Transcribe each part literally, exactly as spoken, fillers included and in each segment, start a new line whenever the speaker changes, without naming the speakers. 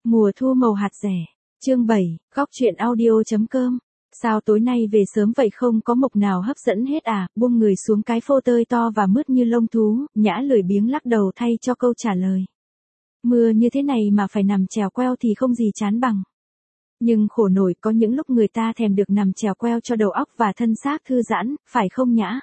Mùa thu màu hạt rẻ. Chương bảy, góc truyện audio.com. Sao tối nay về sớm vậy, không có mộc nào hấp dẫn hết à? Buông người xuống cái phô tơi to và mướt như lông thú, Nhã lười biếng lắc đầu thay cho câu trả lời. Mưa như thế này mà phải nằm chèo queo thì không gì chán bằng. Nhưng khổ nổi, có những lúc người ta thèm được nằm chèo queo cho đầu óc và thân xác thư giãn, phải không Nhã?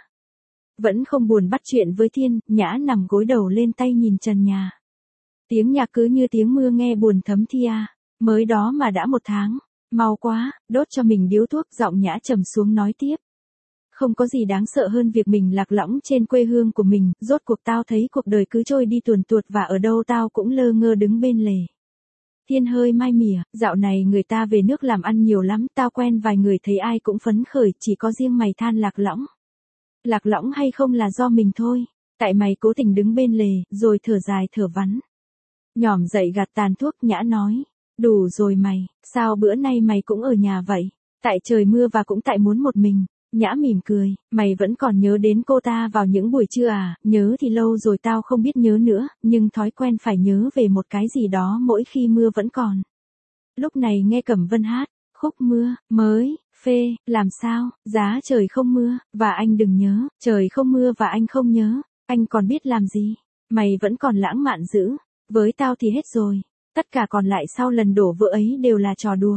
Vẫn không buồn bắt chuyện với Thiên, Nhã nằm gối đầu lên tay nhìn trần nhà. Tiếng nhạc cứ như tiếng mưa nghe buồn thấm thi à. Mới đó mà đã một tháng. Mau quá, đốt cho mình điếu thuốc, giọng Nhã trầm xuống nói tiếp. Không có gì đáng sợ hơn việc mình lạc lõng trên quê hương của mình, rốt cuộc tao thấy cuộc đời cứ trôi đi tuồn tuột và ở đâu tao cũng lơ ngơ đứng bên lề. Thiên hơi mai mỉa, dạo này người ta về nước làm ăn nhiều lắm, tao quen vài người thấy ai cũng phấn khởi, chỉ có riêng mày than lạc lõng. Lạc lõng hay không là do mình thôi, tại mày cố tình đứng bên lề, rồi thở dài thở vắn. Nhỏm dậy gạt tàn thuốc, Nhã nói. Đủ rồi mày, sao bữa nay mày cũng ở nhà vậy? Tại trời mưa và cũng tại muốn một mình. Nhã mỉm cười, mày vẫn còn nhớ đến cô ta vào những buổi trưa à? Nhớ thì lâu rồi tao không biết nhớ nữa, nhưng thói quen phải nhớ về một cái gì đó mỗi khi mưa vẫn còn. Lúc này nghe Cẩm Vân hát, khúc mưa, mới, phê, làm sao, giá trời không mưa, và anh đừng nhớ, trời không mưa và anh không nhớ, anh còn biết làm gì? Mày vẫn còn lãng mạn dữ, với tao thì hết rồi. Tất cả còn lại sau lần đổ vỡ ấy đều là trò đùa.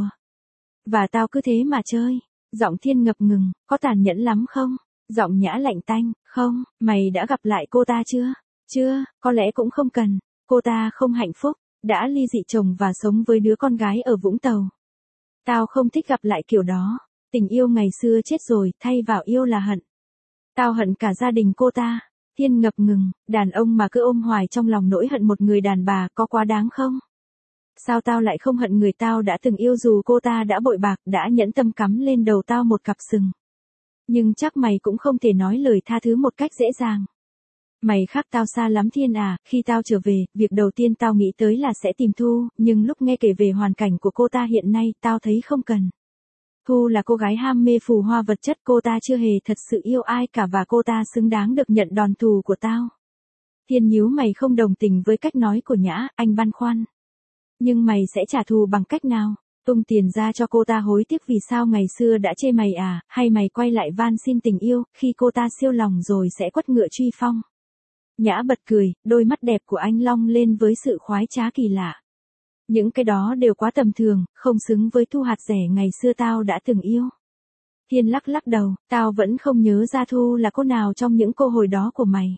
Và tao cứ thế mà chơi. Giọng Thiên ngập ngừng, có tàn nhẫn lắm không? Giọng Nhã lạnh tanh, không, mày đã gặp lại cô ta chưa? Chưa, có lẽ cũng không cần. Cô ta không hạnh phúc, đã ly dị chồng và sống với đứa con gái ở Vũng Tàu. Tao không thích gặp lại kiểu đó. Tình yêu ngày xưa chết rồi, thay vào yêu là hận. Tao hận cả gia đình cô ta. Thiên ngập ngừng, đàn ông mà cứ ôm hoài trong lòng nỗi hận một người đàn bà có quá đáng không? Sao tao lại không hận người tao đã từng yêu dù cô ta đã bội bạc, đã nhẫn tâm cắm lên đầu tao một cặp sừng. Nhưng chắc mày cũng không thể nói lời tha thứ một cách dễ dàng. Mày khác tao xa lắm Thiên à, khi tao trở về, việc đầu tiên tao nghĩ tới là sẽ tìm Thu, nhưng lúc nghe kể về hoàn cảnh của cô ta hiện nay, tao thấy không cần. Thu là cô gái ham mê phù hoa vật chất, cô ta chưa hề thật sự yêu ai cả và cô ta xứng đáng được nhận đòn thù của tao. Thiên nhíu mày không đồng tình với cách nói của Nhã, anh băn khoăn. Nhưng mày sẽ trả thù bằng cách nào? Tung tiền ra cho cô ta hối tiếc vì sao ngày xưa đã chê mày à, hay mày quay lại van xin tình yêu, khi cô ta siêu lòng rồi sẽ quất ngựa truy phong? Nhã bật cười, đôi mắt đẹp của anh long lên với sự khoái trá kỳ lạ. Những cái đó đều quá tầm thường, không xứng với Thu hạt rẻ ngày xưa tao đã từng yêu. Thiên lắc lắc đầu, tao vẫn không nhớ ra Thu là cô nào trong những cô hồi đó của mày.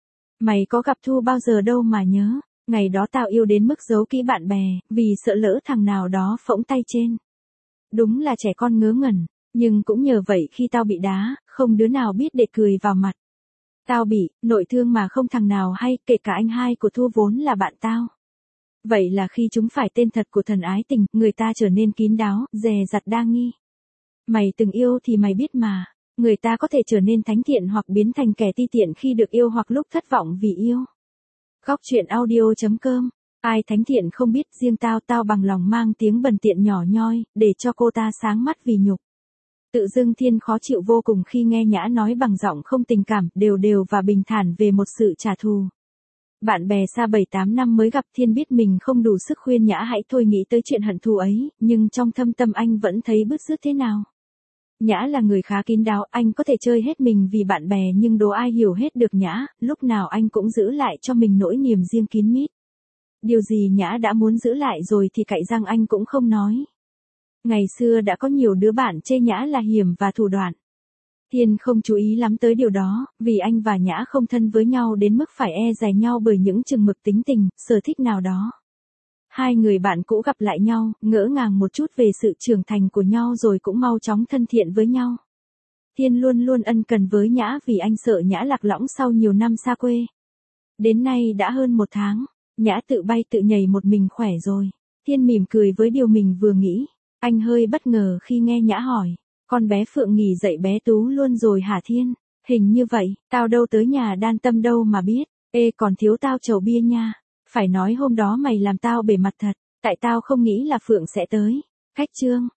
Mày có gặp Thu bao giờ đâu mà nhớ. Ngày đó tao yêu đến mức giấu kỹ bạn bè, vì sợ lỡ thằng nào đó phỗng tay trên. Đúng là trẻ con ngớ ngẩn, nhưng cũng nhờ vậy khi tao bị đá, không đứa nào biết để cười vào mặt. Tao bị, nội thương mà không thằng nào hay, kể cả anh hai của Thu vốn là bạn tao. Vậy là khi chúng phải tên thật của thần ái tình, người ta trở nên kín đáo, dè dặt đa nghi. Mày từng yêu thì mày biết mà, người ta có thể trở nên thánh thiện hoặc biến thành kẻ ti tiện khi được yêu hoặc lúc thất vọng vì yêu. Góc truyện audio.com. Ai thánh thiện không biết, riêng tao tao bằng lòng mang tiếng bần tiện nhỏ nhoi, để cho cô ta sáng mắt vì nhục. Tự dưng Thiên khó chịu vô cùng khi nghe Nhã nói bằng giọng không tình cảm, đều đều và bình thản về một sự trả thù. Bạn bè xa bảy tám năm mới gặp, Thiên biết mình không đủ sức khuyên Nhã hãy thôi nghĩ tới chuyện hận thù ấy, nhưng trong thâm tâm anh vẫn thấy bứt rứt thế nào. Nhã là người khá kín đáo, anh có thể chơi hết mình vì bạn bè nhưng đố ai hiểu hết được Nhã, lúc nào anh cũng giữ lại cho mình nỗi niềm riêng kín mít. Điều gì Nhã đã muốn giữ lại rồi thì cạy răng anh cũng không nói. Ngày xưa đã có nhiều đứa bạn chê Nhã là hiểm và thủ đoạn. Thiên không chú ý lắm tới điều đó, vì anh và Nhã không thân với nhau đến mức phải e dè nhau bởi những chừng mực tính tình, sở thích nào đó. Hai người bạn cũ gặp lại nhau, ngỡ ngàng một chút về sự trưởng thành của nhau rồi cũng mau chóng thân thiện với nhau. Thiên luôn luôn ân cần với Nhã vì anh sợ Nhã lạc lõng sau nhiều năm xa quê. Đến nay đã hơn một tháng, Nhã tự bay tự nhảy một mình khỏe rồi. Thiên mỉm cười với điều mình vừa nghĩ. Anh hơi bất ngờ khi nghe Nhã hỏi, con bé Phượng nghỉ dậy bé Tú luôn rồi hả Thiên? Hình như vậy, tao đâu tới nhà Đan Tâm đâu mà biết. Ê còn thiếu tao chầu bia nha. Phải nói hôm đó mày làm tao bể mặt thật, tại tao không nghĩ là Phượng sẽ tới. Cách chương.